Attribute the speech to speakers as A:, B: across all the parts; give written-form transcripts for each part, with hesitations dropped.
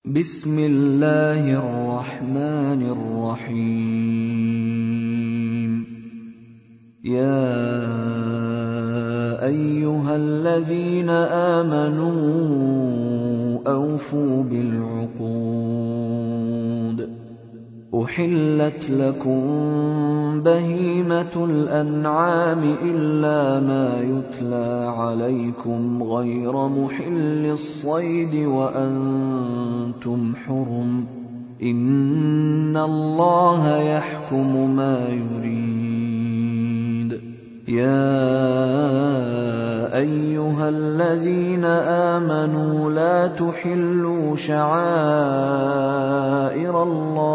A: بسم الله الرحمن الرحيم. يا أيها الذين آمنوا أوفوا بالعقود. أحلت لكم بهيمة الأنعام إلا ما يتلى عليكم غير محل الصيد وأنتم حرم. إن الله يحكم ما يريد. يا أيها الذين آمنوا لا تحلوا شعائر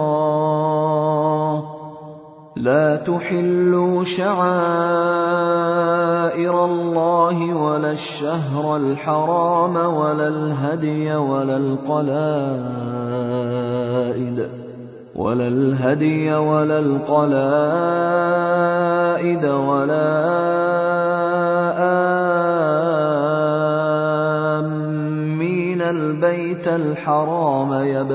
A: الله ولا الشهر الحرام ولا الهدي ولا القلائد ولا آمين البيت الحرام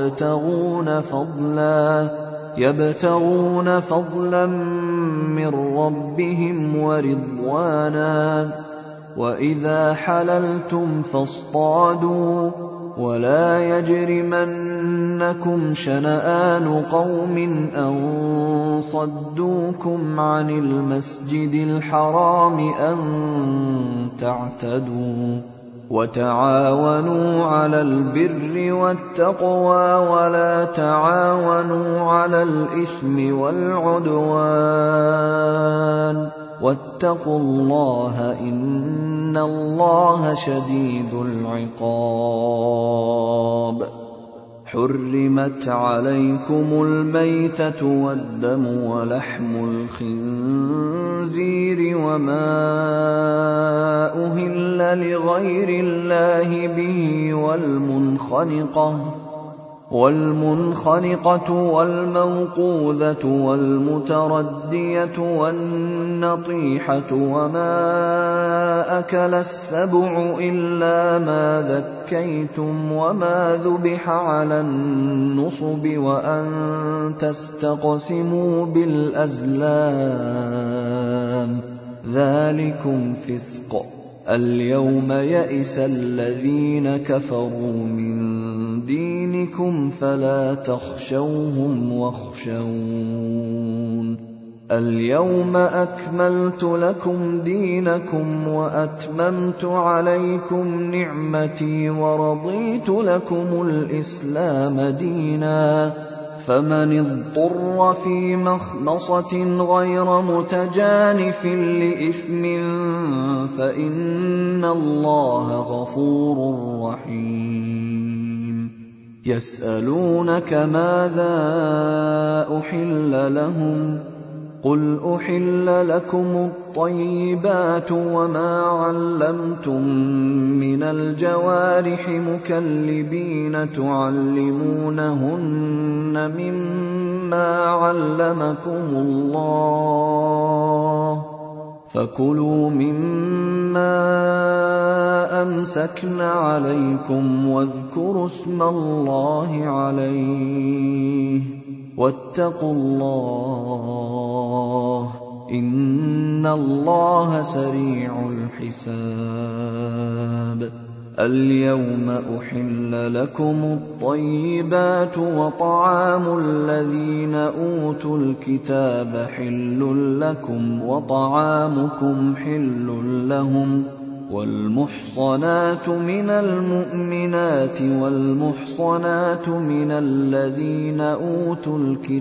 A: يبتغون فضلا من ربهم ورضوانا. وإذا حللتم فاصطادوا ولا يجرمنكم شنآن قوم أن صدوكم عن المسجد الحرام أن تعتدوا. وتعاونوا على البر والتقوى ولا تعاونوا على الإثم والعدوان. واتقوا الله إن الله شديد العقاب. حرمت عليكم الميتة والدم ولحم الخنزير وما أهل لغير الله به والمنخنقة والموقوذة والمتردية والنطيحة وما أكل السبع إلا ما ذكيتم وما ذبح على النصب وأن تستقسموا بالأزلام ذلكم فسق. اليوم يئس الذين كفروا من دينكم فلا تخشوهم واخشون. اليوم أكملت لكم دينكم وأتممت عليكم نعمتي ورضيت لكم الإسلام دينا. فمن اضطر في مخمصة غير متجانف لإثم فإن الله غفور رحيم. يسألونك ماذا أحل لهم قل أحل لكم الطيبات وما علمتم من الجوارح مكلبين تعلمونهن مما علمكم الله فكلوا مما أمسكن عليكم واذكروا اسم الله عليه واتقوا الله إن الله سريع الحساب. اليوم أحل لكم الطيبات وطعام الذين أوتوا الكتاب حل لكم وطعامكم حل لهم. والمحصنات من المؤمنات والمحصنات من الذين أوتوا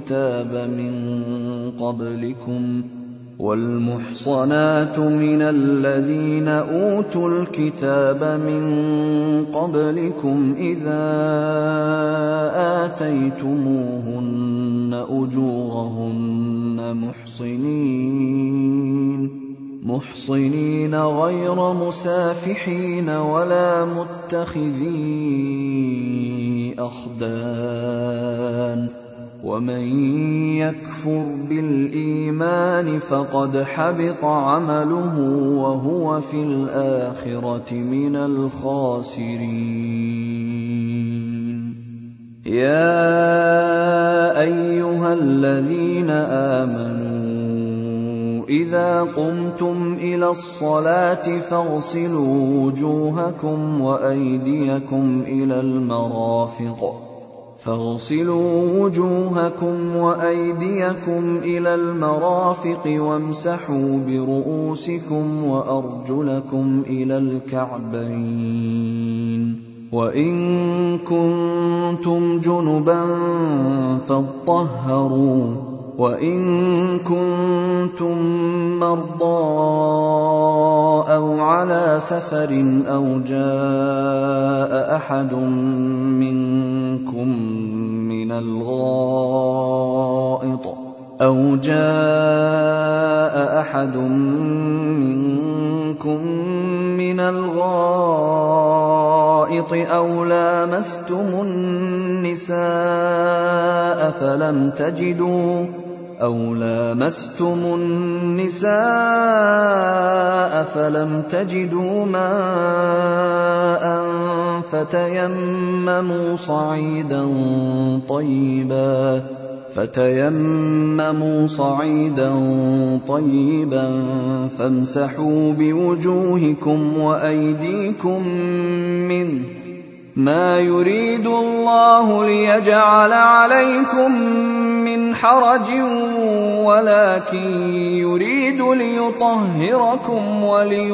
A: الكتاب من قبلكم إذا آتيتموهن أجورهن محصنين غير مسافحين ولا متخذي أخدان. ومن يكفر بالإيمان فقد حبط عمله وهو في الآخرة من الخاسرين. يَا أَيُّهَا الَّذِينَ آمَنُوا إِذَا قُمْتُمْ إِلَى الصَّلَاةِ فاغسلوا وجوهكم وأيديكم إلى المرافق وامسحوا برؤوسكم وأرجلكم إلى الكعبين، وإن كنتم جنبا فاطهروا، وإن كنتم مرضى أو على سفر أو جاء أحد منكم من الغائط أو لامستم النساء فلم تجدوا ماء فتيمموا صعيدا طيبا فامسحوا بوجوهكم وأيديكم منه، ما يريد الله ليجعل عليكم من حرج ولكن يريد ليطهركم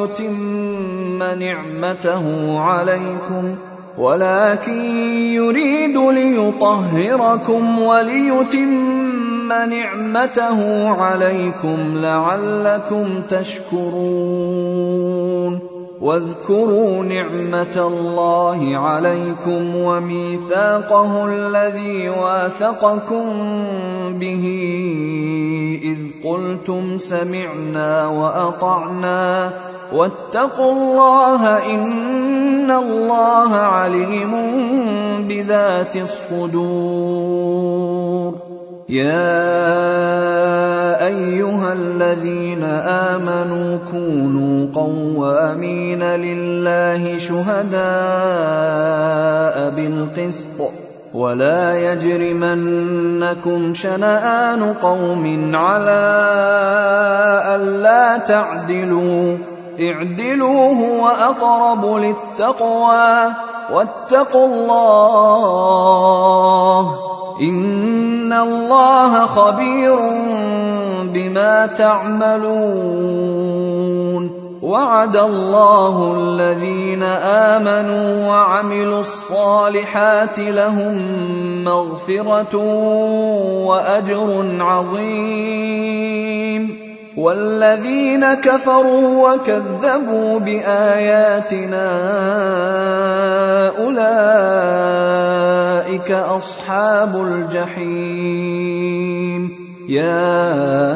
A: وليتم نعمته عليكم لعلكم تشكرون. واذكروا نعمة الله عليكم وميثاقه الذي واثقكم به إذ قلتم سمعنا وأطعنا واتقوا الله إن الله عليم بذات الصدور. يا أيها الذين آمنوا كونوا قوامين لله شهداء بالقسط ولا يجرمنكم شنآن قوم على ألا تعدلوا، اعدلوا هو أقرب للتقوى واتقوا الله إن الله خبير بما تعملون. وعد الله الذين آمنوا وعملوا الصالحات لهم مغفرة وأجر عظيم، والذين كفروا وكذبوا بآياتنا أولئك أصحاب الجحيم. يا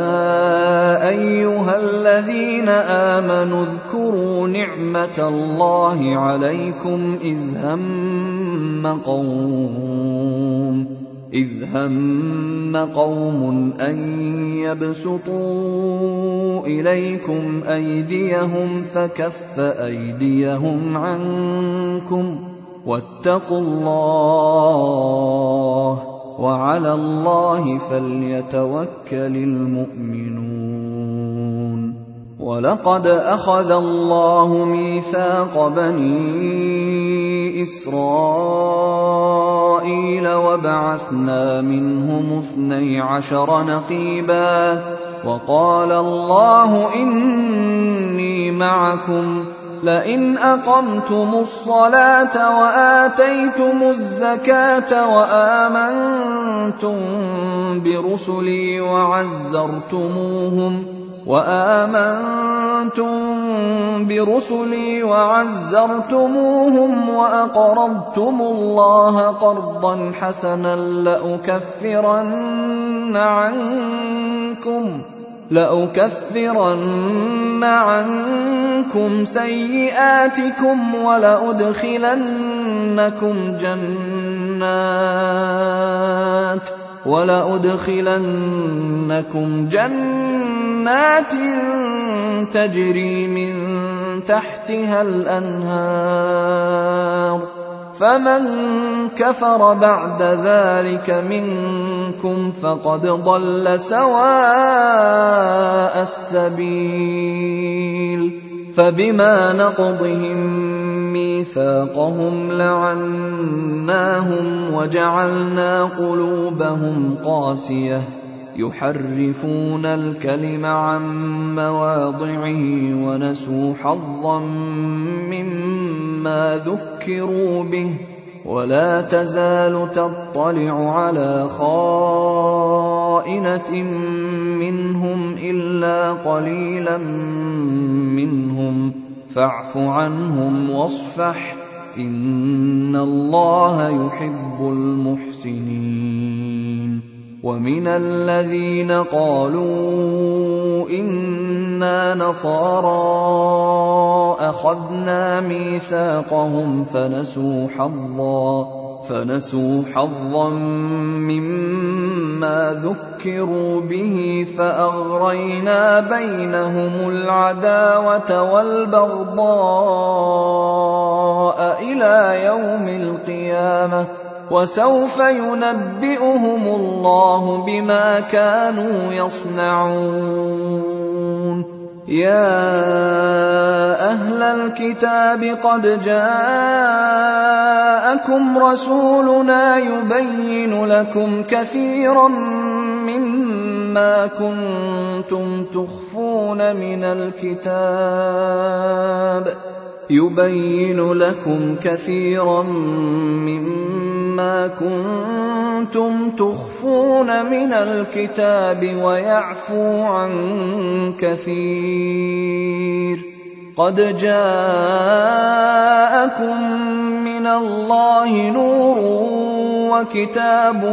A: أيها الذين آمنوا اذكروا نعمة الله عليكم إذ هم قوم أن يبسطوا إليكم أيديهم فكف أيديهم عنكم واتقوا الله وعلى الله فليتوكل المؤمنون. ولقد أخذ الله ميثاق بني إسرائيل وبعثنا منهم 12 نقيبا وقال الله إني معكم لئن أقمتم الصلاة وآتيتم الزكاة وآمنتم برسلي وعزرتموهم وأقرضتم الله قرضا حسنا لأكفرن عنكم سيئاتكم ولأدخلنكم جنات تجري من تحتها الأنهار فمن كفر بعد ذلك منكم فقد ضل سواء السبيل. فبما نقضهم ميثاقهم لعناهم وجعلنا قلوبهم قاسية يحرفون الكلم عن مواضعه ونسوا حظا مما ذكروا به ولا تزال تطلع على خائنة منهم إلا قليلا منهم فاعف عنهم واصفح إن الله يحب المحسنين. ومن الذين قالوا إنا نصارى أخذنا ميثاقهم فنسوا حظا مما ذكروا به فأغرينا بينهم العداوة والبغضاء إلى يوم القيامة وسوف ينبئهم الله بما كانوا يصنعون. يا أهل الكتاب قد جاءكم رسولنا يبين لكم كثيرا مما كنتم تخفون من الكتاب ويعفو عن كثير. قد جاءكم من الله نور وكتاب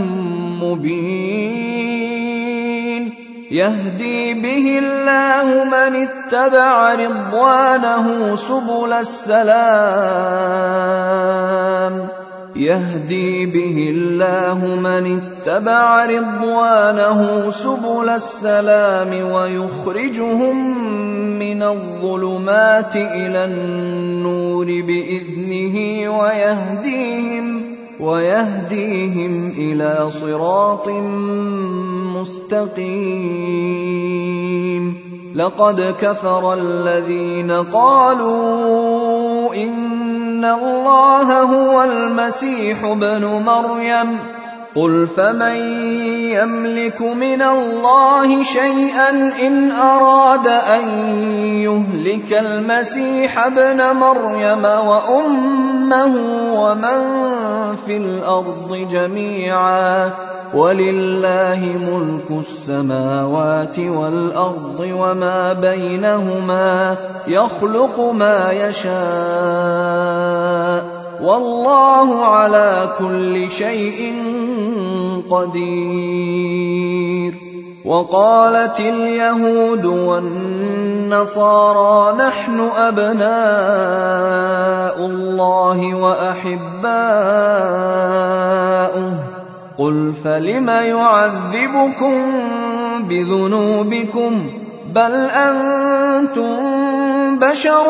A: مبين يهدي به الله من اتبع رضوانه سبل السلام ويخرجهم من الظلمات إلى النور بإذنه ويهديهم إلى صراط مستقيم. لقد كفر الذين قالوا إن الله هو المسيح ابن مريم قل فمن يملك من الله شيئا إن أراد أن يهلك المسيح ابن مريم وأمه ومن في الأرض جميعا ولله ملك السماوات والأرض وما بينهما يخلق ما يشاء والله على كل شيء قدير. وقالت اليهود والنصارى نحن أبناء الله وأحباؤه قل فلم يعذبكم بذنوبكم بل أنتم بشر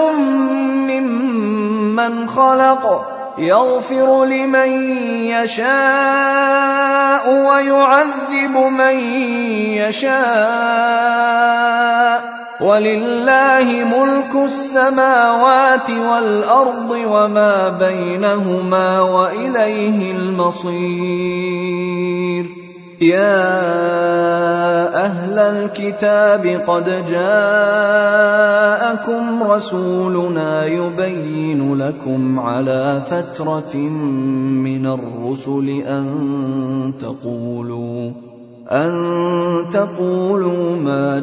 A: ممن خلق يغفر لمن يشاء ويعذب من يشاء ولله ملك السماوات والأرض وما بينهما وإليه المصير. يا أهل الكتاب قد جاءكم رسولنا يبين لكم على فترة من الرسل أن تقولوا ما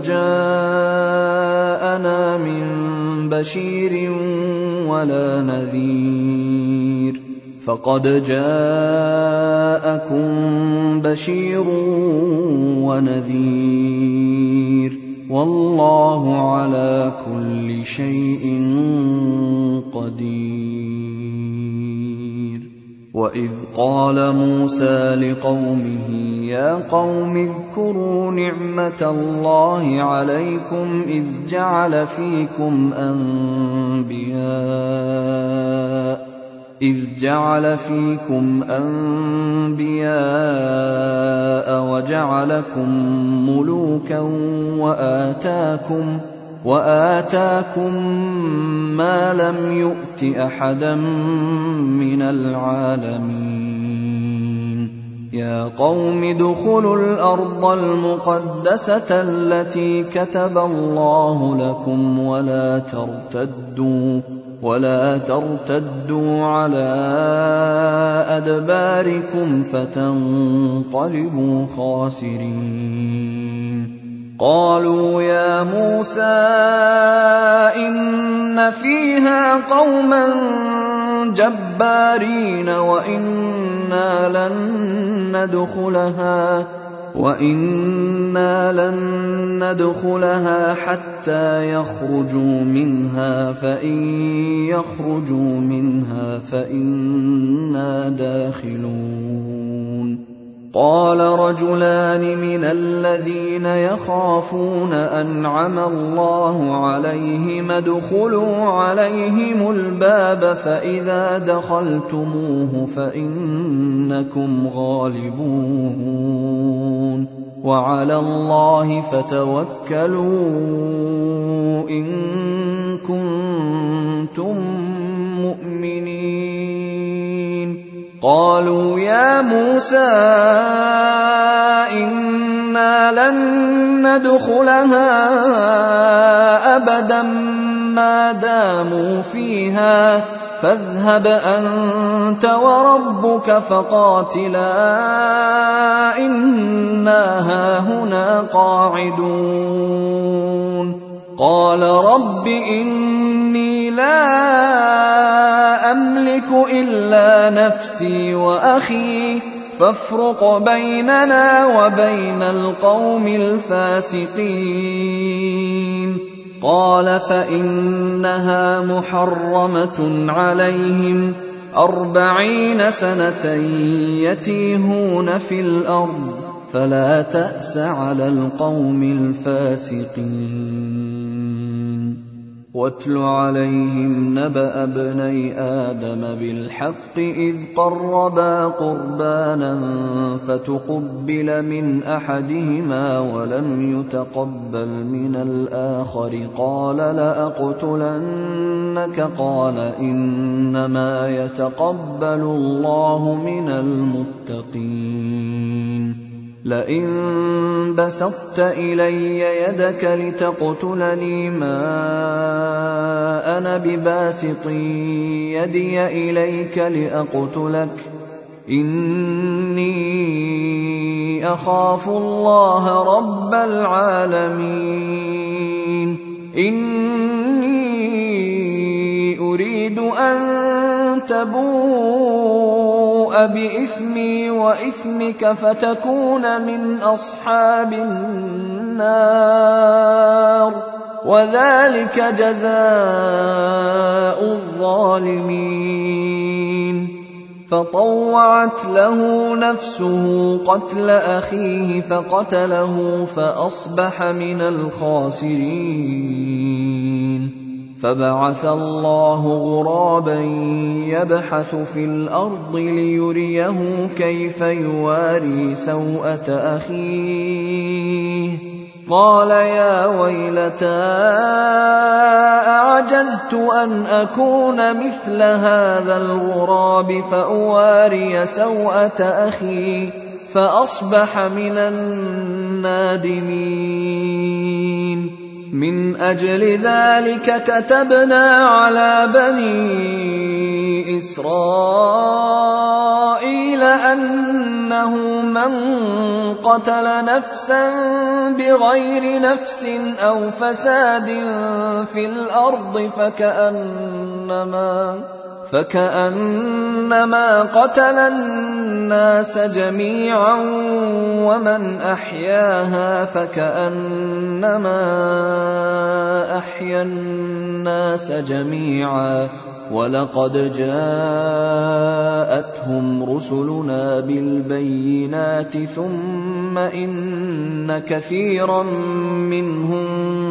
A: جاءنا من بشير ولا نذير فقد جاءكم بشير ونذير والله على كل شيء قدير. وإذ قال موسى لقومه يا قوم اذكروا نعمة الله عليكم إذ جعل فيكم إذ جعل فيكم أنبياء وجعلكم ملوكا وآتاكم ما لم يؤت أحدا من العالمين يا قوم ادخلوا الأرض المقدسة التي كتب الله لكم ولا ترتدوا على أدباركم فتنقلبوا خاسرين قالوا يا موسى إن فيها قوما جبارين وإنا لن ندخلها حتى يخرجوا منها فإن يخرجوا منها فإنا داخلون قال رجلان من الذين يخافون أنعم الله عليهم ادخلوا عليهم الباب فإذا دخلتموه فإنكم غالبون وعلى الله فتوكلوا إن كنتم مؤمنين قالوا يا موسى إنا لن ندخلها أبدا ما داموا فيها فاذهب أنت وربك فقاتلا إنا هاهنا قاعدون قال رب إني لا أملك إلا نفسي وأخي فافرق بيننا وبين القوم الفاسقين قال فإنها محرمة عليهم 40 سنة يتيهون في الأرض فلا تأس على القوم الفاسقين واتل عليهم نبأ ابني آدم بالحق إذ قربا قربانا فتقبل من أحدهما ولم يتقبل من الآخر قال لأقتلنك قال إنما يتقبل الله من المتقين لئن بسطت إلي يدك لتقتلني ما أنا بباسط يدي إليك لأقتلك إني أخاف الله رب العالمين إني أريد أن تبوء بإثمي وإثمك فتكون من أصحاب النار وذلك جزاء الظالمين فطوعت له نفسه قتل أخيه فقتله فأصبح من الخاسرين فبعث الله غرابا يبحث في الأرض ليريه كيف يواري سوءة أخيه قال يا ويلتى أعجزت أن أكون مثل هذا الغراب فأواري سوءة أخي فأصبح من النادمين من أجل ذلك كتبنا على بني إسرائيل أنه من قتل نفسا بغير نفس أو فساد في الأرض فكأنما قتل الناس جميعا ومن أحياها فكأنما أحيا الناس جميعا ولقد جاءتهم رسلنا بالبينات ثم إن كثيرا منهم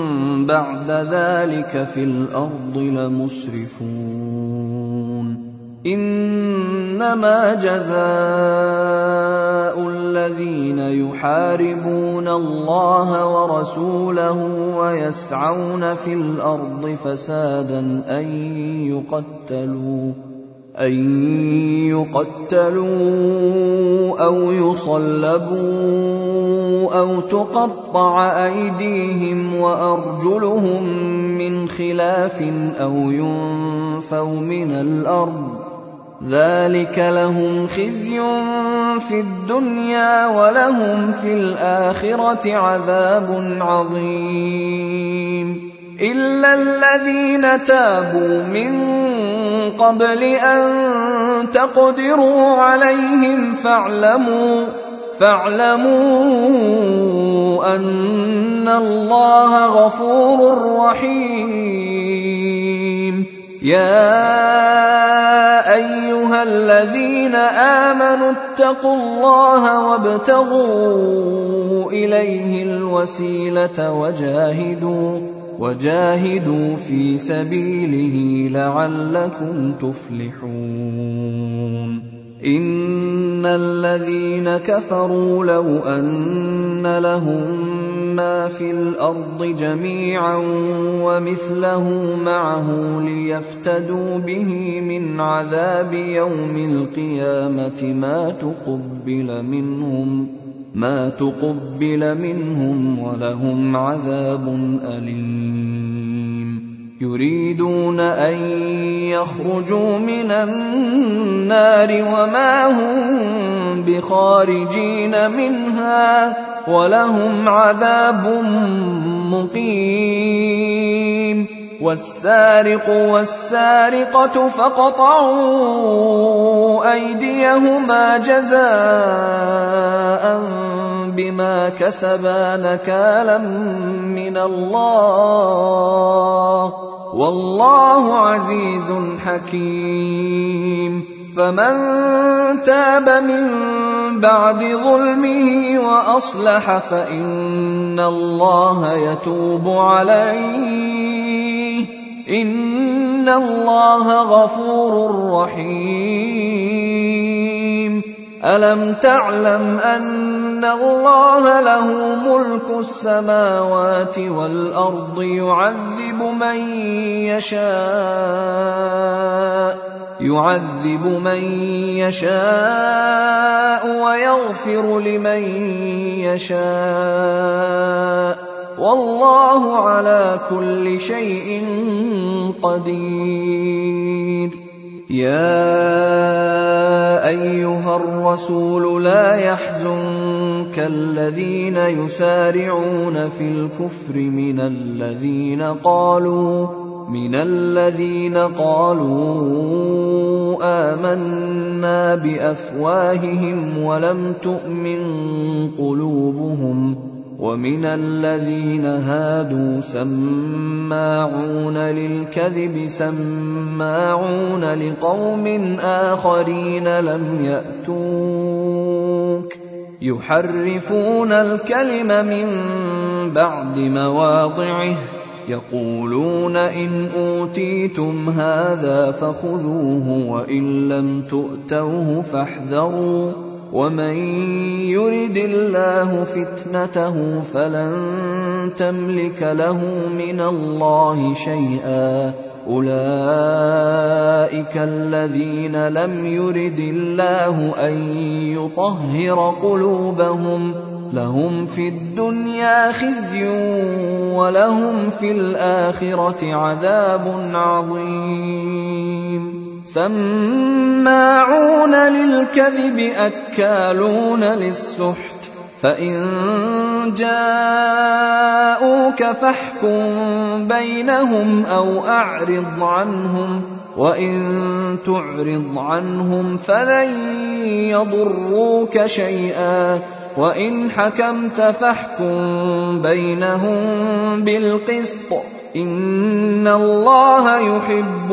A: بعد ذلك في الأرض لمسرفون إنما جزاء الذين يحاربون الله ورسوله ويسعون في الأرض فسادا أن يقتلوا أو يصلبوا أو تقطع أيديهم وأرجلهم من خلاف أو ينفوا من الأرض ذلك لهم خزي في الدنيا ولهم في الآخرة عذاب عظيم إلا الذين تابوا من قبل أن تقدروا عليهم فاعلموا أن الله غفور رحيم يا أيها الذين آمنوا اتقوا الله وابتغوا إليه الوسيلة وجاهدوا في سبيله لعلكم تفلحون إن الذين كفروا لو أن لهم ما في الأرض جميعا ومثله معه ليفتدوا به من عذاب يوم القيامة ما تقبل منهم ولهم عذاب أليم يريدون أن يخرجوا من النار وما هم بخارجين منها ولهم عذاب مقيم والسارق والسارقة فاقطعوا أيديهما جزاء بما كسبا نكالا من الله والله عزيز حكيم فمن تاب من بعد ظلمه وأصلح فإن الله يتوب عليه إن الله غفور رحيم ألم تعلم أن الله له ملك السماوات والأرض يعذب من يشاء ويغفر لمن يشاء والله على كل شيء قدير يا أيها الرسول لا يحزنك الذين يسارعون في الكفر من الذين قالوا آمنا بأفواههم ولم تؤمن قلوبهم ومن الذين هادوا سماعون للكذب سماعون لقوم آخرين لم يأتوك يحرفون الكلم من بعد مواضعه يقولون إن أوتيتم هذا فخذوه وإن لم تؤتوه فاحذروا ومن يرد الله فتنته فلن تملك له من الله شيئا أولئك الذين لم يرد الله أن يطهر قلوبهم لهم في الدنيا خزي ولهم في الآخرة عذاب عظيم سماعون للكذب أكالون للسحت فإن جاءوك فاحكم بينهم أو أعرض عنهم وإن تعرض عنهم فلن يضروك شيئا وإن حكمت فاحكم بينهم بالقسط إن الله يحب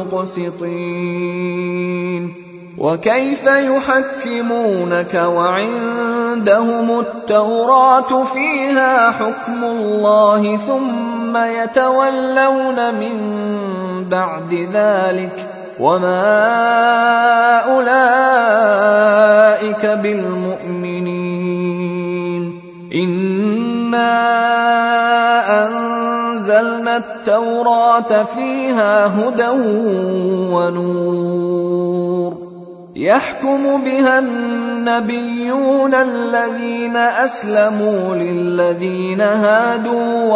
A: المقسطين وكيف يحكمونك وعندهم التوراة فيها حكم الله ثم يتولون من بعد ذلك وما أولئك بالمؤمنين. إنا أنزلنا التوراة فيها هدى ونور يحكم بها النبيون الذين أسلموا للذين هادوا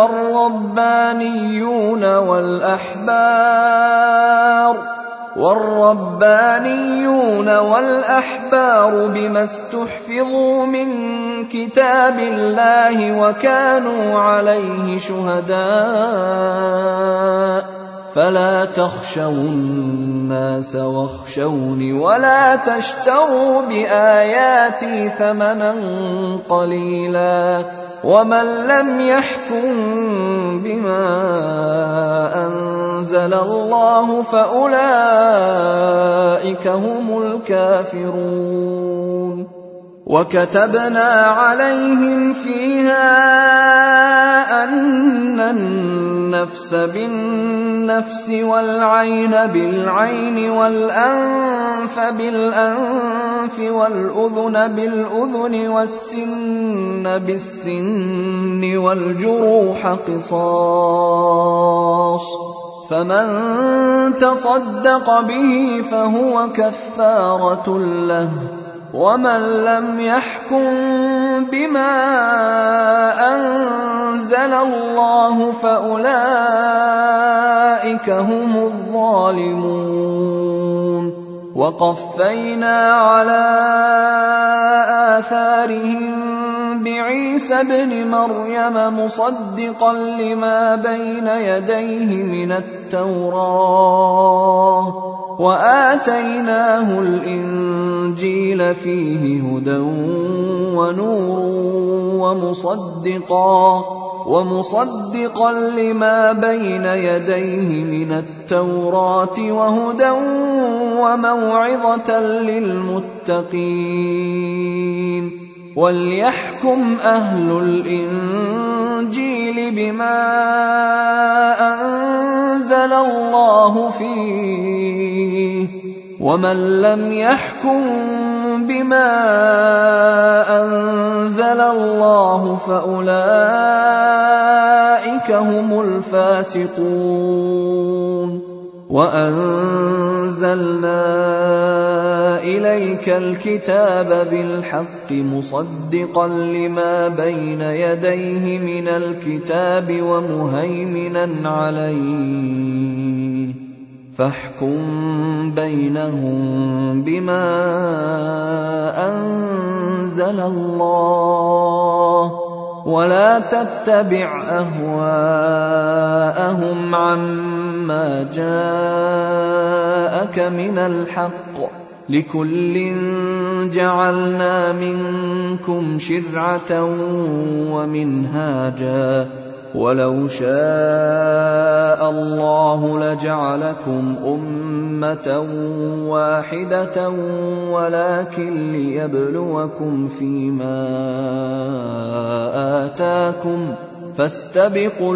A: والربانيون والأحبار بما استحفظوا من كتاب الله وكانوا عليه شهداء. فلا تخشوا الناس واخشوني ولا تشتروا بآياتي ثمنا قليلا ومن لم يحكم بما أنزل الله فأولئك هم الكافرون. وكتبنا عليهم فيها أن النفس بالنفس والعين بالعين والأنف بالأنف والأذن بالأذن والسن بالسن والجروح قصاص، فمن تصدق به فهو كفارة له، ومن لم يحكم بما أنزل الله فأولئك هم الظالمون. وقفينا على آثارهم بعيسى ابن مريم مصدقا لما بين يديه من التوراة، وآتيناه الإنجيل فيه هدى ونور ومصدقا لما بين يديه من التوراة وهدى وموعظة للمتقين. وليحكم أهل الإنجيل بما أنزل الله فيه، ومن لم يحكم بما أنزل الله فأولئك هم الفاسقون. وأنزلنا إليك الكتاب بالحق مصدقا لما بين يديه من الكتاب ومهيمنا عليه، فاحكم بينهم بما أنزل الله، ولا تتبع أهواءهم عما جاءك من الحق، لكل جعلنا منكم شرعة ومنهاجا، ولو شاء الله لجعلكم أمة واحدة ولكن ليبلوكم فيما آتاكم، فاستبقوا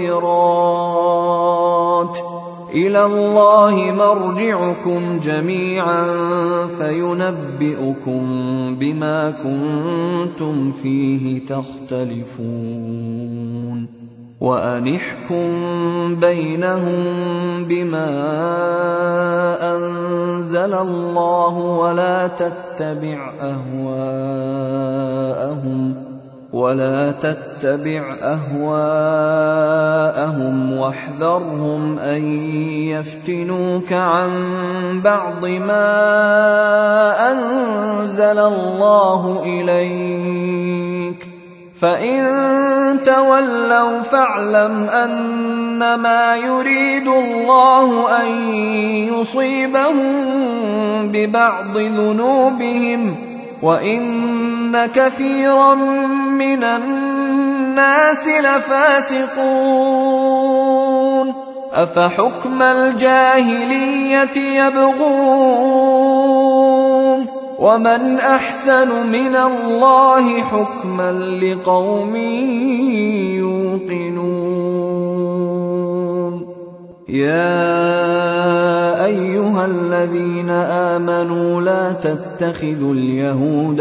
A: الخيرات، إلى الله مرجعكم جميعا فينبئكم بما كنتم فيه تختلفون. وأن احكم بينهم بما أنزل الله ولا تتبع أهواءهم واحذرهم أن يفتنوك عن بعض ما أنزل الله إليك، فإن تولوا فاعلم أنما يريد الله أن يصيبهم ببعض ذنوبهم، وإن كثيرا من الناس لفاسقون. أفحكم الجاهلية يبغون، ومن أحسن من الله حكما لقوم يوقنون. يَا أَيُّهَا الَّذِينَ آمَنُوا لَا تَتَّخِذُوا الْيَهُودَ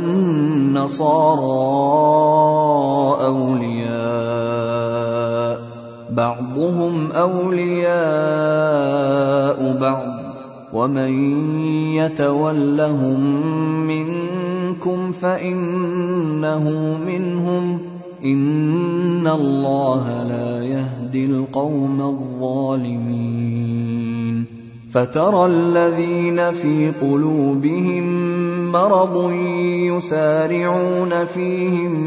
A: وَالنَّصَارَىٰ أَوْلِيَاءَ بَعْضُهُمْ أَوْلِيَاءُ بَعْضٍ وَمَن يَتَوَلَّهُم مِّنكُمْ فَإِنَّهُ مِنْهُمْ ۗ إِنَّ اللَّهَ لَا يَهْدِي الْقَوْمَ الظَّالِمِينَ فَتَرَى الَّذِينَ فِي قُلُوبِهِم مَّرَضٌ يُسَارِعُونَ فِيهِمْ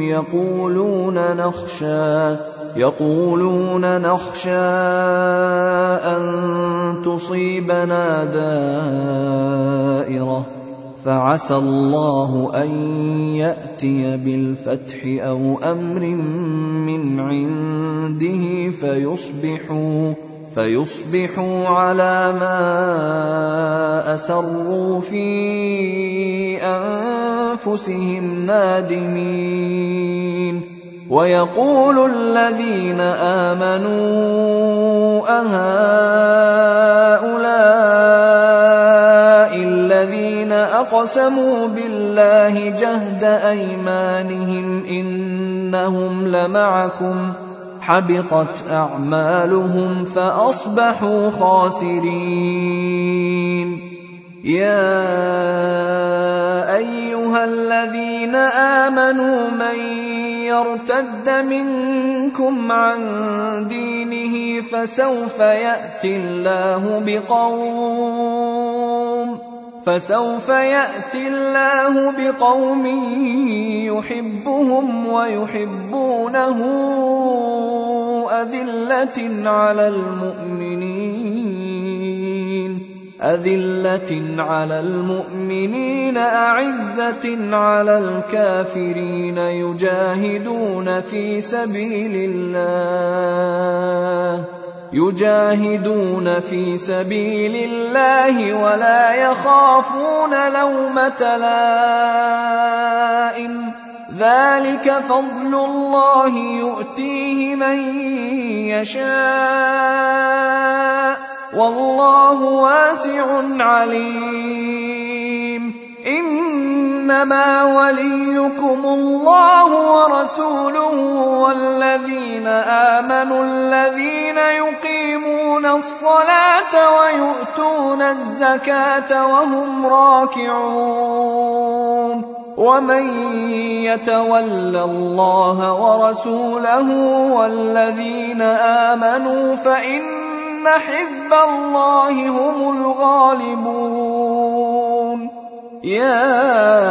A: يَقُولُونَ نَخْشَىٰ أَن تُصِيبَنَا دَائِرَةٌ فَعَسَى اللَّهُ أَن يَأْتِيَ بِالْفَتْحِ أَوْ أَمْرٍ مِّنْ عِندِهِ فيصبحوا عَلَىٰ مَا أَسَرُّوا فِي أَنفُسِهِمْ نَادِمِينَ وَيَقُولُ الَّذِينَ آمَنُوا أَهَٰؤُلَاءِ الَّذِينَ أَقْسَمُوا بِاللَّهِ جَهْدَ أَيْمَانِهِمْ إِنَّهُمْ لَمَعَكُمْ ۚ حَبِطَتْ أَعْمَالُهُمْ فَأَصْبَحُوا خَاسِرِينَ يَا أَيُّهَا الَّذِينَ آمَنُوا مَن يَرْتَدَّ مِنكُمْ عَن دِينِهِ فَسَوْفَ يَأْتِي اللَّهُ بِقَوْمٍ يُحِبُّهُمْ وَيُحِبُّونَهُ أَذِلَّةٍ عَلَى الْمُؤْمِنِينَ أَعِزَّةٍ عَلَى الْكَافِرِينَ يُجَاهِدُونَ فِي سَبِيلِ اللَّهِ وَلَا يَخَافُونَ لَوْمَةَ لَائِمٍ ۚ ذَلِكَ فَضْلُ اللَّهِ يُؤْتِيهِ مَن يَشَاءُ ۚ وَاللَّهُ وَاسِعٌ عَلِيمٌ إِنَّمَا وَلِيُّكُمُ اللَّهُ وَرَسُولُهُ وَالَّذِينَ آمَنُوا الَّذِينَ يُقِيمُونَ الصَّلَاةَ وَيُؤْتُونَ الزَّكَاةَ وَهُمْ رَاكِعُونَ وَمَن يَتَوَلَّ اللَّهَ وَرَسُولَهُ وَالَّذِينَ آمَنُوا فَإِنَّ حِزْبَ اللَّهِ هُمُ الْغَالِبُونَ يَا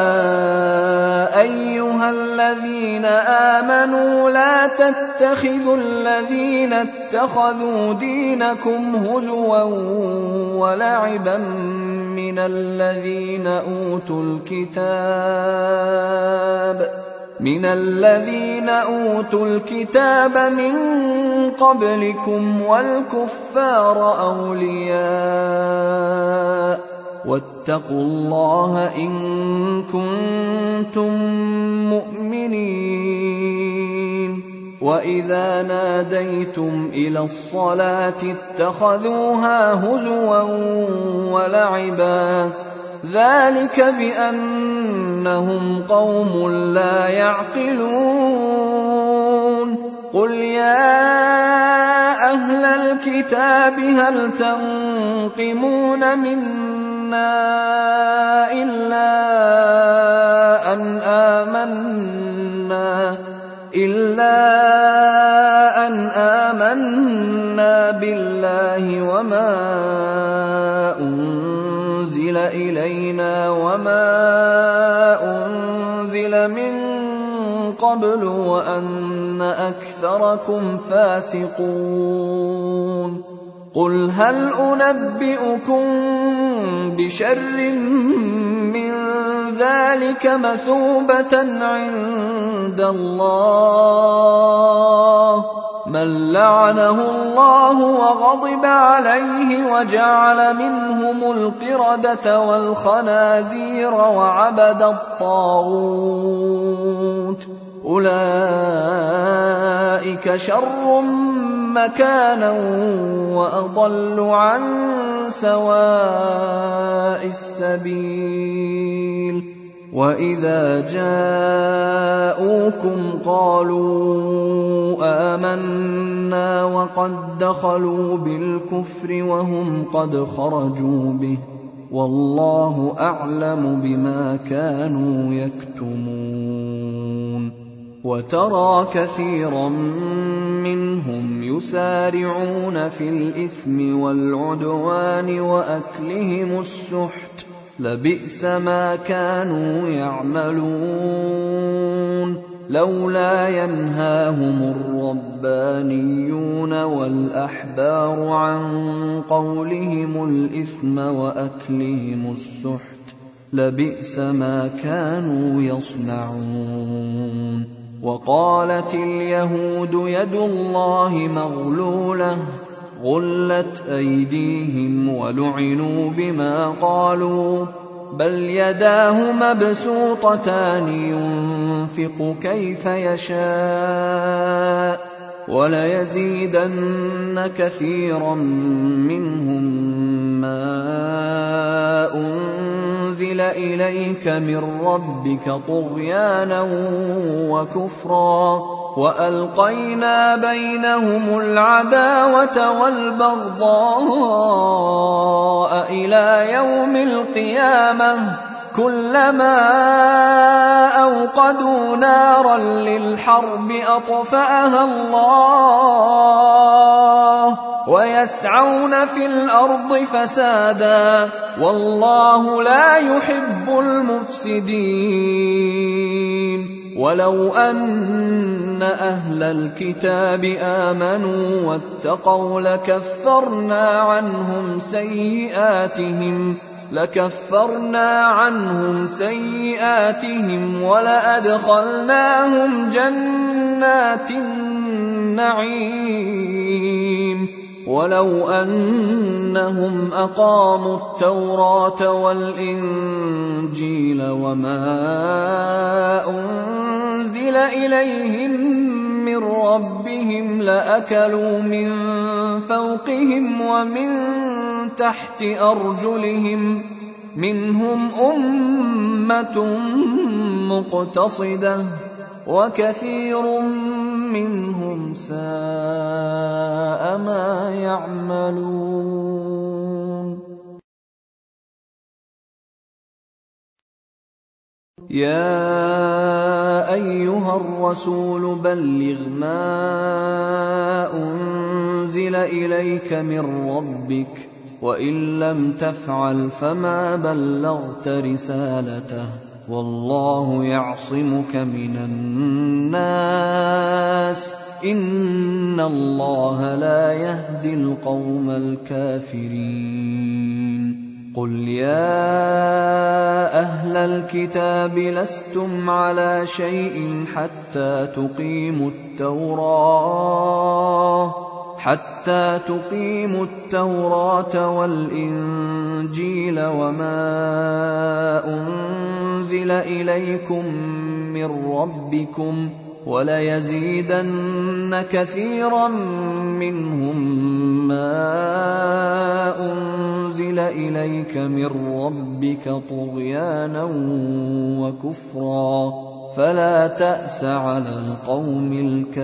A: أَيُّهَا الَّذِينَ آمَنُوا لَا تَتَّخِذُوا الَّذِينَ اتَّخَذُوا دِينَكُمْ هُزُوًا وَلَعِبًا مِّنَ الَّذِينَ أُوتُوا الْكِتَابَ مِن قَبْلِكُمْ وَالْكُفَّارَ أَوْلِيَاءَ ۚ وَاتَّقُوا اللَّهَ إِن كُنتُم مُّؤْمِنِينَ وَإِذَا نَادَيْتُمْ إِلَى الصَّلَاةِ اتَّخَذُوهَا هُزُوًا وَلَعِبًا ۚ ذَلِكَ بِأَنَّهُمْ قَوْمٌ لَّا يَعْقِلُونَ قُلْ يَا أَهْلَ الْكِتَابِ هَلْ تَنقِمُونَ مِنَّا إِلَّا أَنْ آمَنَّا بِاللَّهِ وَمَا أُنزِلَ إِلَيْنَا وَمَا أُنزِلَ مِن قَبْلُ وَأَنَّ أَكْثَرَكُمْ فَاسِقُونَ قُلْ هَلْ أُنَبِّئُكُم بِشَرٍّ مِّن ذَلِكَ مَثُوبَةً عِندَ اللَّهِ مَن لَّعَنَهُ اللَّهُ وَغَضِبَ عَلَيْهِ وَجَعَلَ مِنْهُمُ الْقِرَدَةَ وَالْخَنَازِيرَ وَعَبَدَ الطَّاغُوتَ أُولَٰئِكَ شَرٌّ مكانا وأضل عن سواء السبيل وإذا جاءوكم قالوا آمنا وقد دخلوا بالكفر وهم قد خرجوا به والله أعلم بما كانوا يكتمون وترى كثيرا منهم يسارعون في الإثم والعدوان وأكلهم السحت لبئس ما كانوا يعملون لولا ينهاهم الربانيون والأحبار عن قولهم الإثم وأكلهم السحت لبئس ما كانوا يصنعون وقالت اليهود يد الله مغلولة غلت أيديهم ولعنوا بما قالوا بل يداه مبسوطتان ينفق كيف يشاء وليزيدن كثيرا منهم ما أنزل إليك من ربك طغيانا وكفرا وألقينا بينهم العداوة والبغضاء إلى يوم القيامة كلما أوقدوا نارا للحرب أطفأها الله ويسعون في الأرض فسادا والله لا يحب المفسدين ولو أن أهل الكتاب آمنوا واتقوا لكفرنا عنهم سيئاتهم ولأدخلناهم جنات النعيم ولو أنهم أقاموا التوراة والإنجيل وما أنزل إليهم من ربهم لأكلوا من فوقهم ومن تحت أرجلهم منهم أمة مقتصدة وكثير منهم ساء ما يعملون يا أيها الرسول بلغ ما أنزل إليك من ربك وإن لم تفعل فما بلغت رسالته والله يعصمك من الناس إن الله لا يهدي القوم الكافرين قل يا أهل الكتاب لستم على شيء حتى تقيموا التوراة والإنجيل وما أنزل إليكم من ربكم وليزيدن كثيرا منهم ما أنزل إليك من ربك طغيانا وكفرا فلا تأس على القوم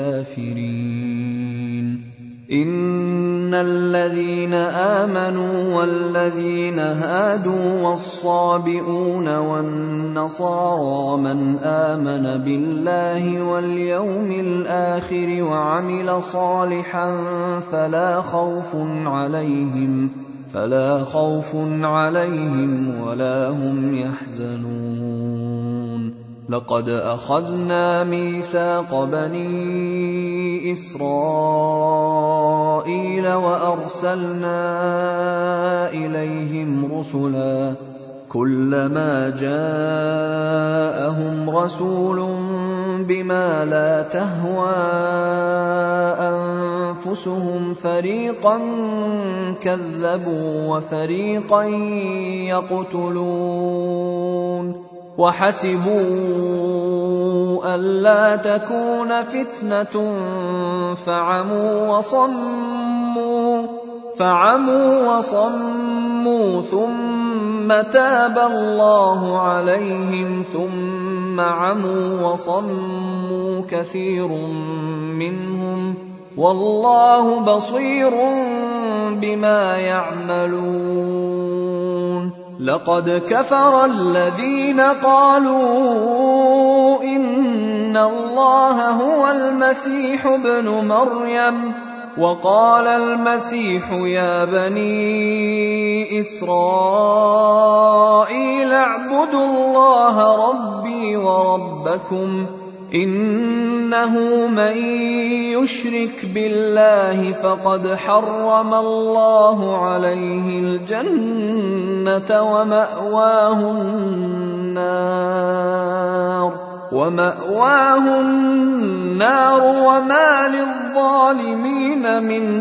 A: الكافرين إن الذين آمنوا والذين هادوا والصابئون والنصارى من آمن بالله واليوم الآخر وعمل صالحا فلا خوف عليهم ولا هم يحزنون لقد أخذنا ميثاق بني إسرائيل وأرسلنا إليهم رسلا كلما جاءهم رسول بما لا تهوى أنفسهم فريقا كذبوا وفريقا يقتلون وحسبوا ألا تكون فتنة فعموا وصموا ثم تاب الله عليهم ثم عموا وصموا كثير منهم والله بصير بما يعملون. لقد كفر الذين قالوا إن الله هو المسيح ابن مريم وقال المسيح يا بني إسرائيل اعبدوا الله ربي وربكم إنه من يشرك بالله فقد حرم الله عليه الجنة ومأواه النار وما للظالمين من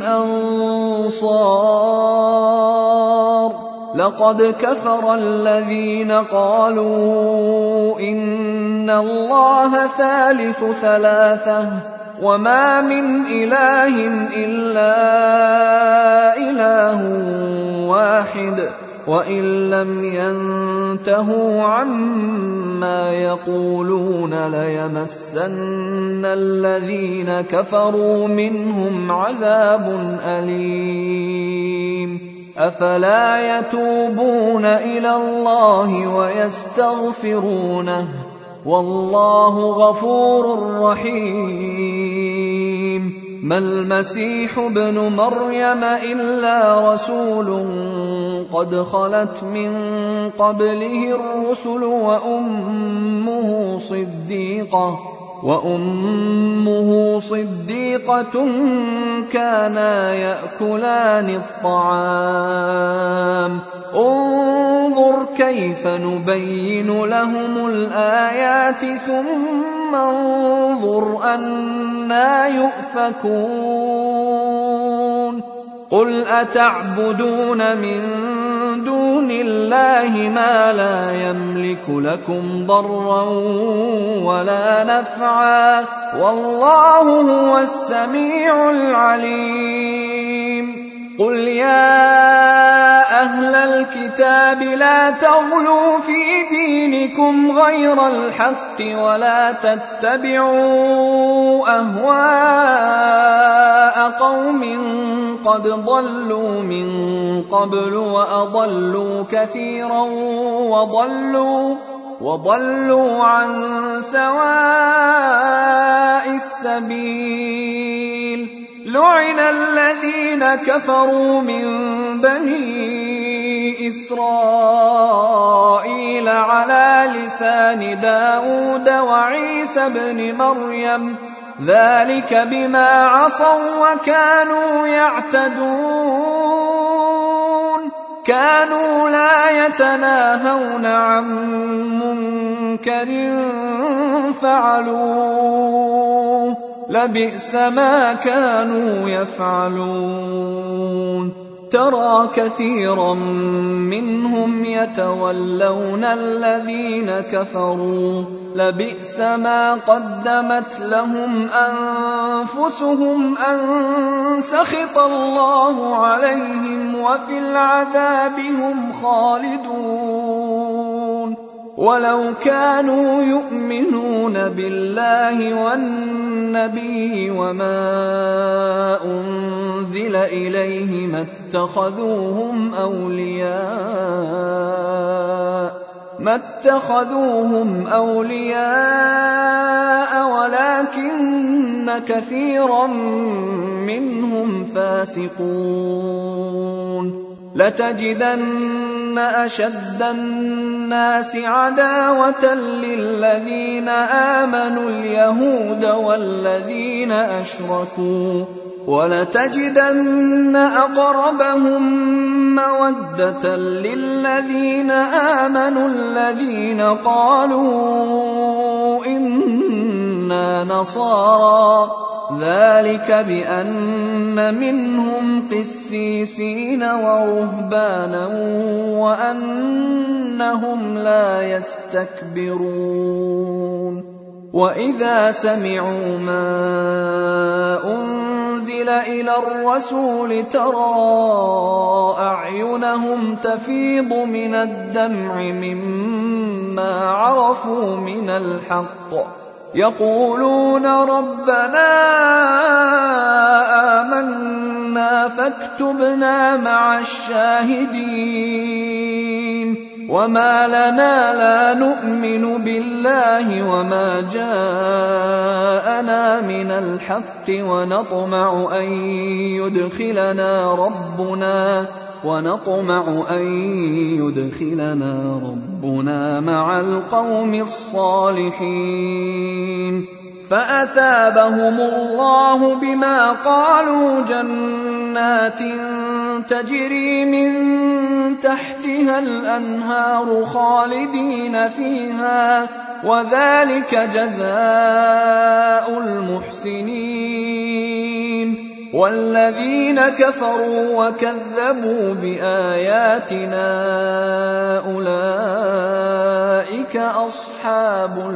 A: أنصار. لقد كفر الذين قالوا إن الله ثالث ثلاثة وما من إله إلا إله واحد وإن لم ينتهوا عما يقولون ليمسن الذين كفروا منهم عذاب أليم. أفلا يتوبون إلى الله ويستغفرونه والله غفور رحيم. ما المسيح ابن مريم إلا رسول قد خلت من قبله الرسل وأمه صديقة كانا يأكلان الطعام. انظر كيف نبين لهم الآيات ثم انظر أنى يؤفكون. قل أتعبدون من دون الله ما لا يملك لكم ضرا ولا نفعا والله هو السميع العليم. قل يا أهل الكتاب لا تغلوا في دينكم غير الحق ولا تتبعوا أهواء قوم قد ضلوا من قبل وأضلوا كثيرا وضلوا عن سواء السبيل. لعن الذين كفروا من بني إسرائيل على لسان داود وعيسى بن مريم ذلك بما عصوا وكانوا يعتدون. كانوا لا يتناهون عن منكر فعلوه لبئس ما كانوا يفعلون. ترى كثيرا منهم يتولون الذين كفروا لبئس ما قدمت لهم أنفسهم أن سخط الله عليهم وفي العذاب هم خالدون. ولو كانوا يؤمنون بالله والنبي وما أنزل إليه ما اتخذوهم أولياء ولكن كثيرا منهم فاسقون. لتجدن أشد الناس عداوة للذين آمنوا اليهود والذين أشركوا ولتجدن أقربهم مودة للذين آمنوا الذين قالوا إنا نصارى ذلك بأن منهم قسيسين ورهبانا وأنهم لا يستكبرون. وَإِذَا سَمِعُوا مَا أُنزِلَ إِلَى الرَّسُولِ تَرَىٰ أَعْيُنَهُمْ تَفِيضُ مِنَ الدَّمْعِ مِمَّا عَرَفُوا مِنَ الْحَقِّ يَقُولُونَ رَبَّنَا آمَنَّا فَاكْتُبْنَا مَعَ الشَّاهِدِينَ وَمَا لَنَا لَا نُؤْمِنُ بِاللَّهِ وَمَا جَاءَنَا مِنَ الْحَقِّ ونطمع أن يدخلنا ربنا مع القوم الصالحين فأثابهم الله بما قالوا جنات تجري من تحتها الأنهار خالدين فيها وذلك جزاء المحسنين والذين كفروا وكذبوا بآياتنا أولئك أصحاب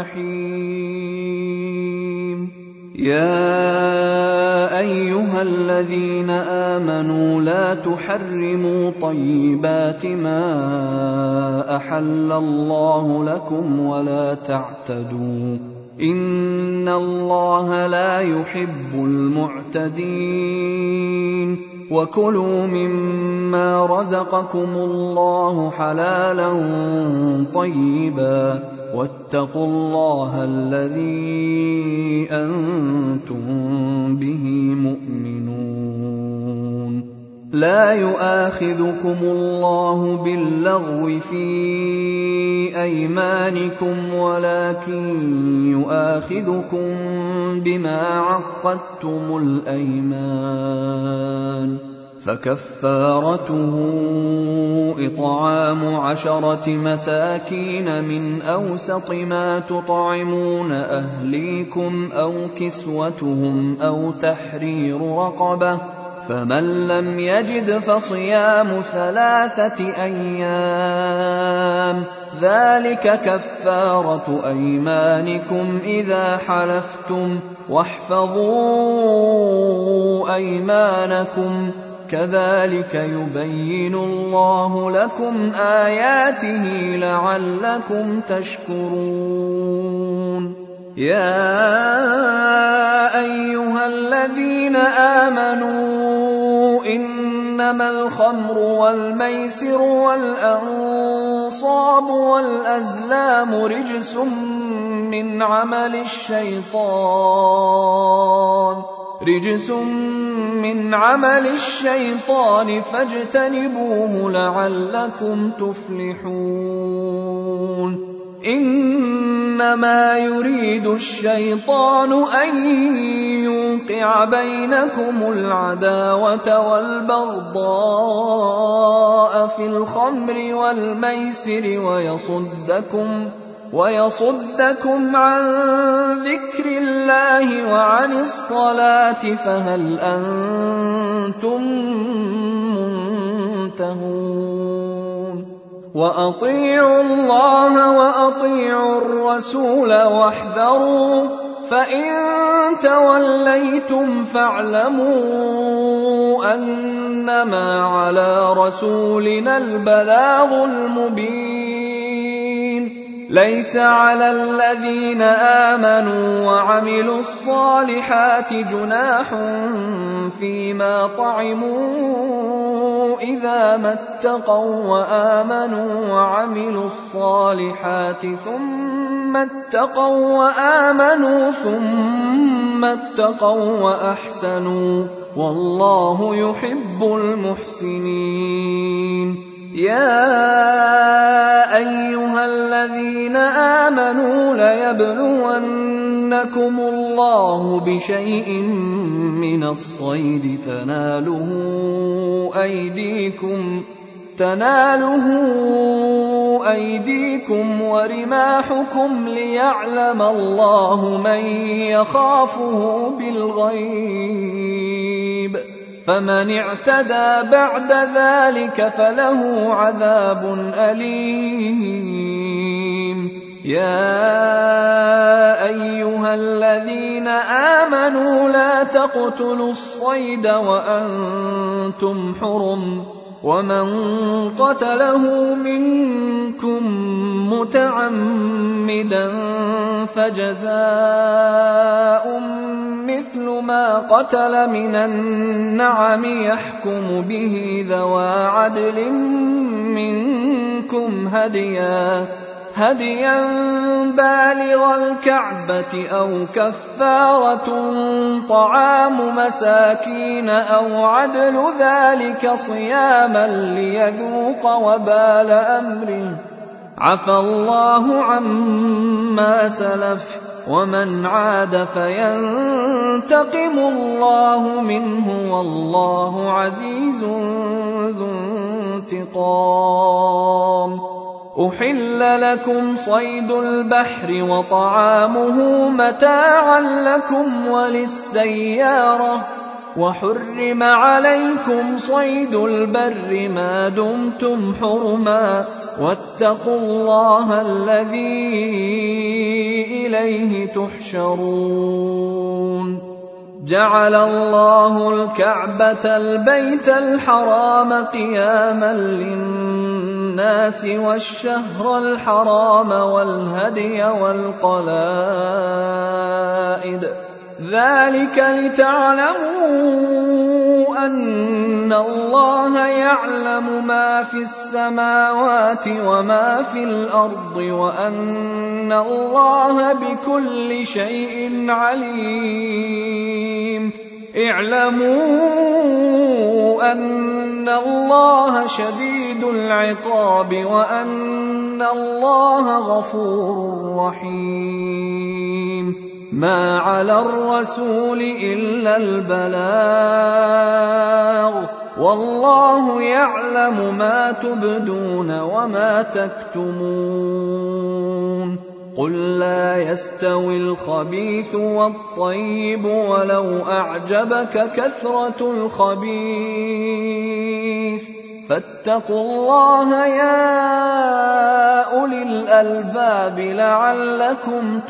A: الجحيم يا أيها الذين آمنوا لا تحرموا طيبات ما أحل الله لكم ولا تعتدوا إن الله لا يحب المعتدين وكلوا مما رزقكم الله حلالا طيبا واتقوا الله الذي أنتم به مؤمنون لا يؤاخذكم الله باللغو في أيمانكم ولكن يؤاخذكم بما عقدتم الأيمان فكفارته إطعام 10 مساكين من أوسط ما تطعمون أهليكم أو كسوتهم أو تحرير رقبة فمن لم يجد فصيام 3 أيام ذلك كفارة أيمانكم إذا حلفتم واحفظوا أيمانكم كذلك يبين الله لكم آياته لعلكم تشكرون يا أيها الذين آمنوا إنما الخمر والميسر والأنصاب والأزلام رجس من عمل الشيطان فاجتنبوه لعلكم تفلحون إنما يريد الشيطان أن يوقع بينكم العداوة والبغضاء في الخمر والميسر ويصدكم عن ذكر الله وعن الصلاة فهل أنتم منتهون وأطيعوا الله وأطيعوا الرسول واحذروا فإن توليتم فاعلموا أنما على رسولنا البلاغ المبين ليس على الذين آمنوا وعملوا الصالحات جناح فيما طعموا إذا ما اتقوا وآمنوا وعملوا الصالحات ثم اتقوا وأحسنوا والله يحب المحسنين يا أيها الذين آمنوا ليبلونكم الله بشيء من الصيد تناله أيديكم ورماحكم ليعلم الله من يخافه بالغيب فمن اعتدى بعد ذلك فله عذاب أليم يا أيها الذين آمنوا لا تقتلوا الصيد وأنتم حرم ومن قتله منكم متعمدا فجزاء مثل ما قتل من النعم يحكم به ذوى عدل منكم هديا بالغ الكعبة أو كفارة طعام مساكين أو عدل ذلك صياما ليذوق وبال أمره عفى الله عما سلف ومن عاد فينتقم الله منه والله عزيز ذو انتقام. أحل لكم صيد البحر وطعامه متاعا لكم وللسيارة وحرم عليكم صيد البر ما دمتم حرما واتقوا الله الذي إليه تحشرون. جعل الله الكعبة البيت الحرام قياما للناس والشهر الحرام والهدي والقلائد ذلك لتعلموا أن الله يعلم ما في السماوات وما في الأرض وأن الله بكل شيء عليم. اعلموا أن الله شديد العقاب وأن الله غفور رحيم. ما على الرسول إلا البلاغ والله يعلم ما تبدون وما تكتمون. قل لا يستوي الخبيث والطيب ولو أعجبك كثرة الخبيث فاتقوا الله يا أولي الألباب لعلكم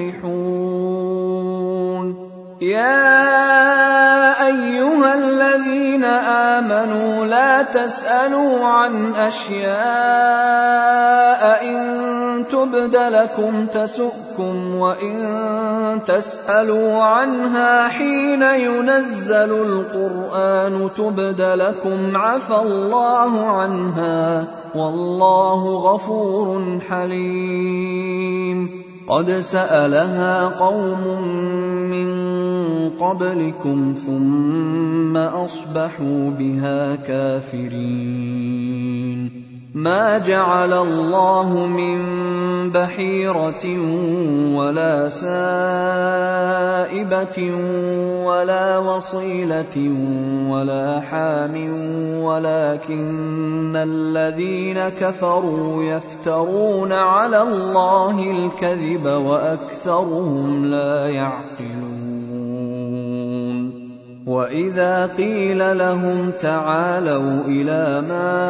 A: تفلحون. يا أيها الذين آمنوا لا تسألوا عن أشياء إن تبد لكم تسؤكم وإن تسألوا عنها حين ينزل القرآن تبد لكم عفى الله عنها والله غفور حليم. قد سألها قوم من قبلكم ثم أصبحوا بها كافرين. ما جعل الله من بحيرة ولا سائبة ولا وصيلة ولا حام ولكن الذين كفروا يفترون على الله الكذب وأكثرهم لا يعقلون. وإذا قيل لهم تعالوا إلى ما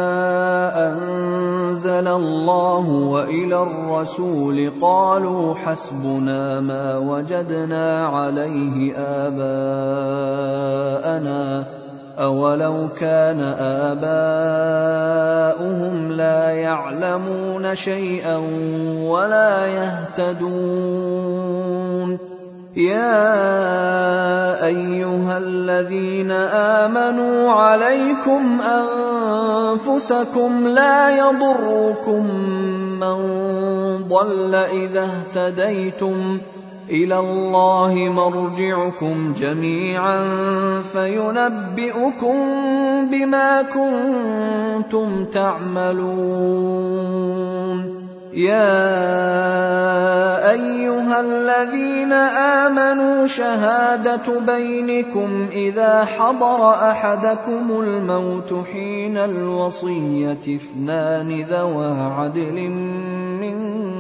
A: أنزل الله وإلى الرسول قالوا حسبنا ما وجدنا عليه آباءنا أولو كان آباؤهم لا يعلمون شيئا ولا يهتدون. يا أيها الذين آمنوا عليكم أنفسكم لا يضركم من ضل إذا اهتديتم إلى الله مرجعكم جميعا فينبئكم بما كنتم تعملون. يا أيها الذين آمنوا شهادة بينكم إذا حضر أحدكم الموت حين الوصية اثنان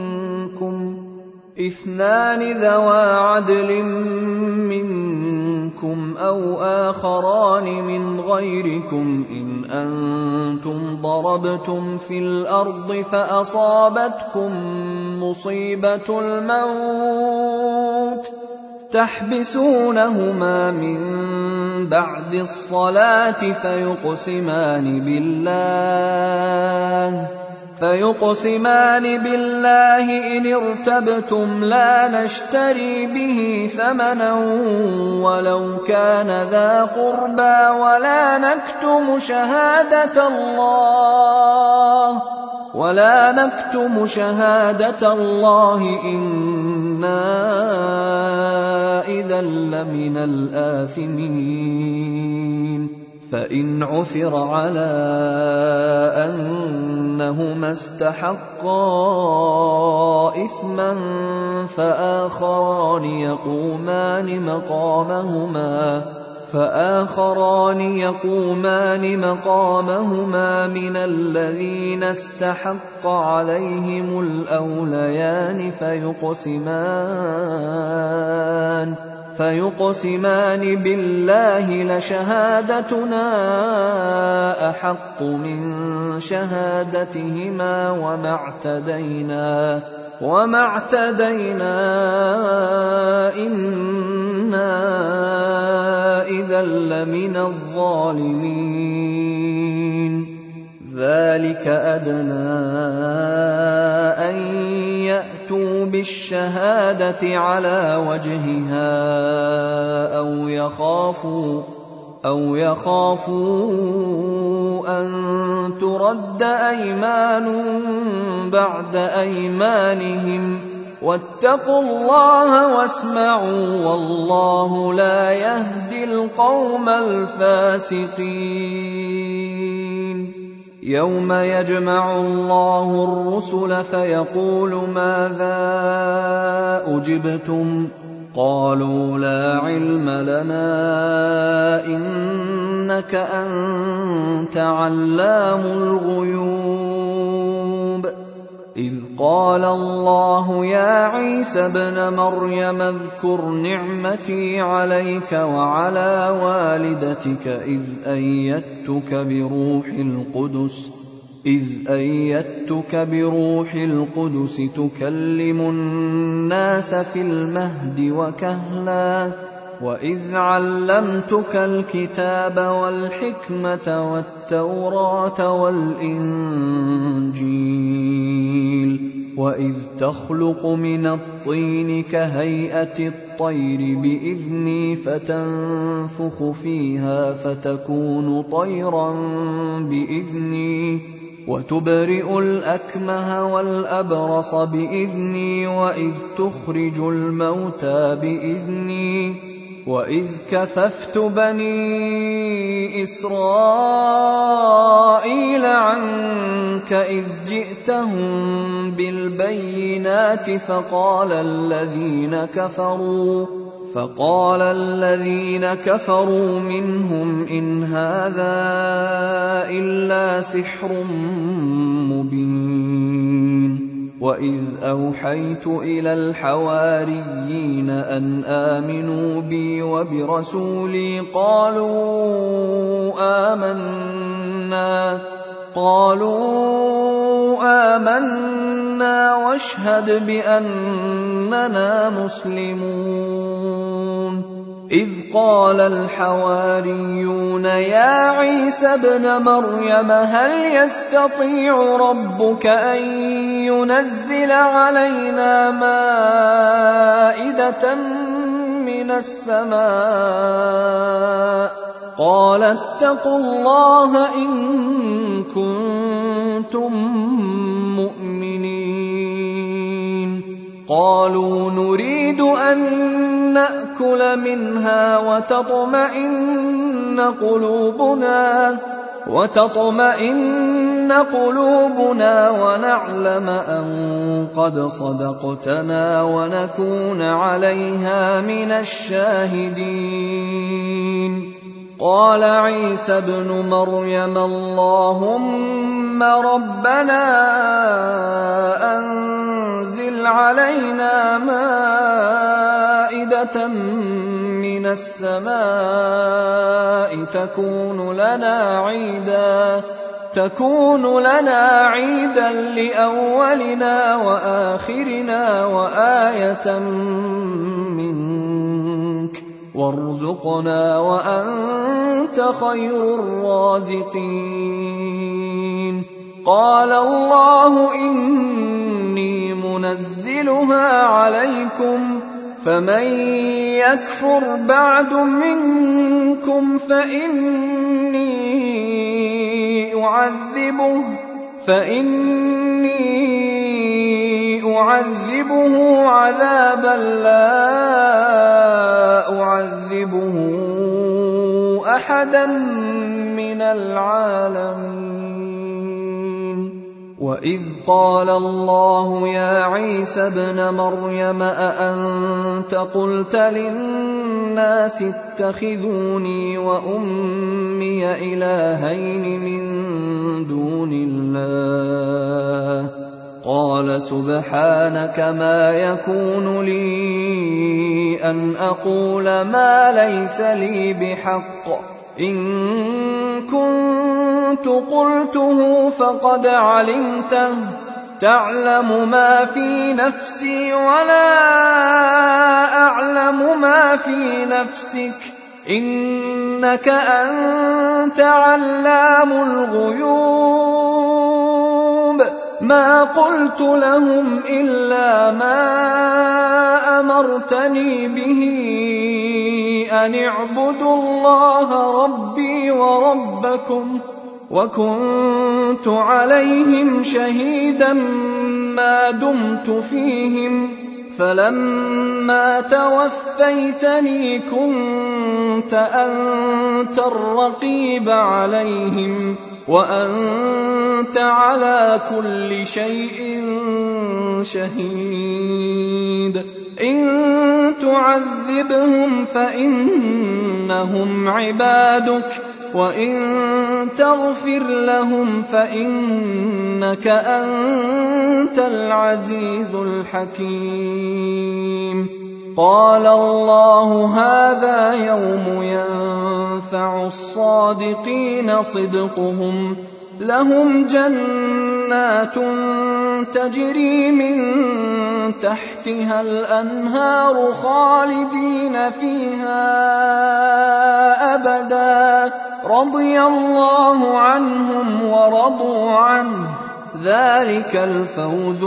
A: ذوى عدل منكم منكم أو آخران من غيركم إن أنتم ضربتم في الأرض فأصابتكم مصيبة الموت تحبسونهما من بعد الصلاة فيقسمان بالله إن ارتبتم لا نشتري به ثمنا ولو كان ذا قربى ولا نكتم شهادة الله إنا إذا لمن الآثمين فإن عثر على أنهما استحقا إثما فآخران يقومان مقامهما من الذين استحق عليهم الأوليان فيقسمان بالله لشهادتنا أحق من شهادتهما وما اعتدينا إنا إذا لمن الظالمين ذلك أدنى أن يأتوا بالشهادة على وجهها أو يخافوا أن ترد أيمان بعد أيمانهم واتقوا الله واسمعوا والله لا يهدي القوم الفاسقين يوم يجمع الله الرسل فيقول ماذا أجبتم قالوا لا علم لنا إنك أنت علام الغيوب إذ قال الله يا عيسى ابن مريم اذكر نعمتي عليك وعلى والدتك إذ أيدتك بروح القدس تكلم الناس في المهد وكهلا وإذ علمتك الكتاب والحكمة والتوراة والإنجيل وإذ تخلق من الطين كهيئة الطير بإذني فتنفخ فيها فتكون طيرا بإذني وتبرئ الأكمه والأبرص بإذني وإذ تخرج الموتى بإذني وإذ كففت بني إسرائيل عنك إذ جئتهم بالبينات فقال الذين كفروا منهم إن هذا إلا سحر مبين وإذ أوحيت إلى الحواريين أن آمنوا بي وبرسولي قالوا آمنا واشهد بأننا مسلمون إذ قال الحواريون يا عيسى ابن مريم هل يستطيع ربك أن ينزل علينا مائدة من السماء قال اتقوا الله إن كنتم مؤمنين قالوا نريد أن نأكل منها وتطمئن قلوبنا ونعلم أن قد صدقتنا ونكون عليها من الشاهدين قال عيسى ابن مريم اللهم ربنا أنزل علينا مائدة صَيْحَةً مِّنَ السَّمَاءِ تكون لنا عيدا لأولنا وآخرنا وآية منك وارزقنا وأنت خير الرازقين. قال الله إني منزلها عليكم فمن يكفر بعد منكم فإني أعذبه عذابا لا أعذبه أحدا من العالمين. وإذ قال الله يا عيسى ابن مريم أأنت قلت للناس اتخذوني وأمي إلهين من دون الله قال سبحانك ما يكون لي أن أقول ما ليس لي بحق إن كنت قلته فقد علمته تعلم ما في نفسي ولا أعلم ما في نفسك إنك أنت علام الغيوب. ما قلت لهم إلا ما أمرتني به أن اعبدوا الله ربي وربكم وكنت عليهم شهيدا ما دمت فيهم فلما توفيتني كنت أنت الرقيب عليهم وأنت على كل شيء شهيد. إن تعذبهم فإنهم عبادك وإن تغفر لهم فإنك أنت العزيز الحكيم. قال الله هذا يوم ينفع الصادقين صدقهم لهم جنات تجري من تحتها الأنهار خالدين فيها أبدا رضي الله عنهم ورضوا عنه ذلك الفوز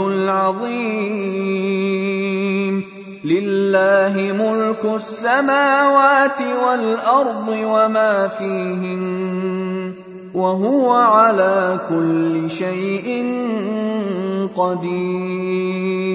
A: العظيم. لله ملك السماوات والأرض وما فيهن وهو على كل شيء قدير.